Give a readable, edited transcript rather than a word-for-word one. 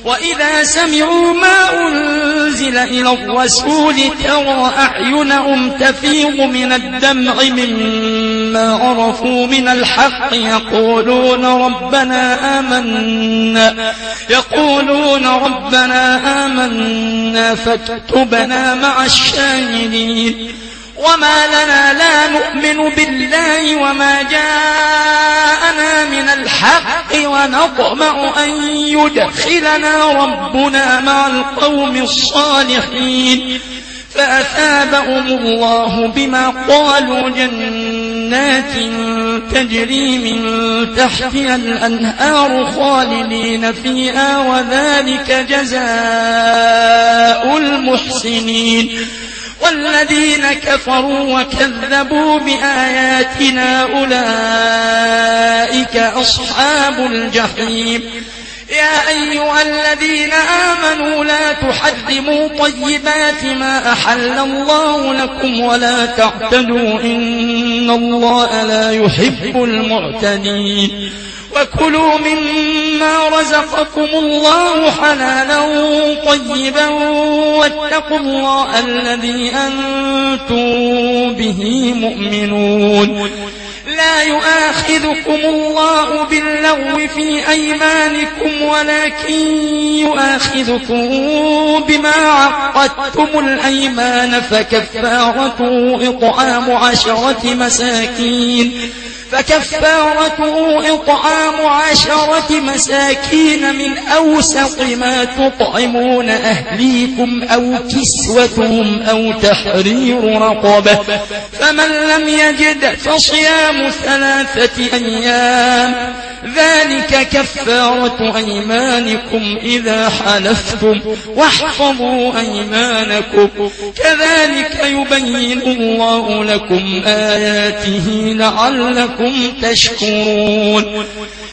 وإذا سمعوا ما أنزل إلى الرسول ترى أعينهم تفيض من الدمع مما عرفوا من الحق يقولون ربنا آمنا فاكتبنا مع الشاهدين وما لنا لا نؤمن بالله وما جاءنا من الحق ونطمع أن يدخلنا ربنا مع القوم الصالحين فأثابهم الله بما قالوا جنات تجري من تحتها الأنهار خالدين فيها وذلك جزاء المحسنين والذين كفروا وكذبوا بآياتنا أولئك أصحاب الجحيم يا أيها الذين آمنوا لا تحرموا طيبات ما أحل الله لكم ولا تعتدوا إن الله لا يحب المعتدين وكلوا مما رزقكم الله حلالا طيبا واتقوا الله الذي أنتم به مؤمنون لا يؤاخذكم الله باللغو في أيمانكم ولكن يؤاخذكم بما عقدتم الأيمان فكفارته إطعام 10 مساكين من أوسط ما تطعمون أهليكم أو كسوتهم أو تحرير رقبة فمن لم يجد فصيام 3 أيام ذلك كفارة أيمانكم إذا حلفتم واحفظوا أيمانكم كذلك يبين الله لكم آياته لعلكم تشكرون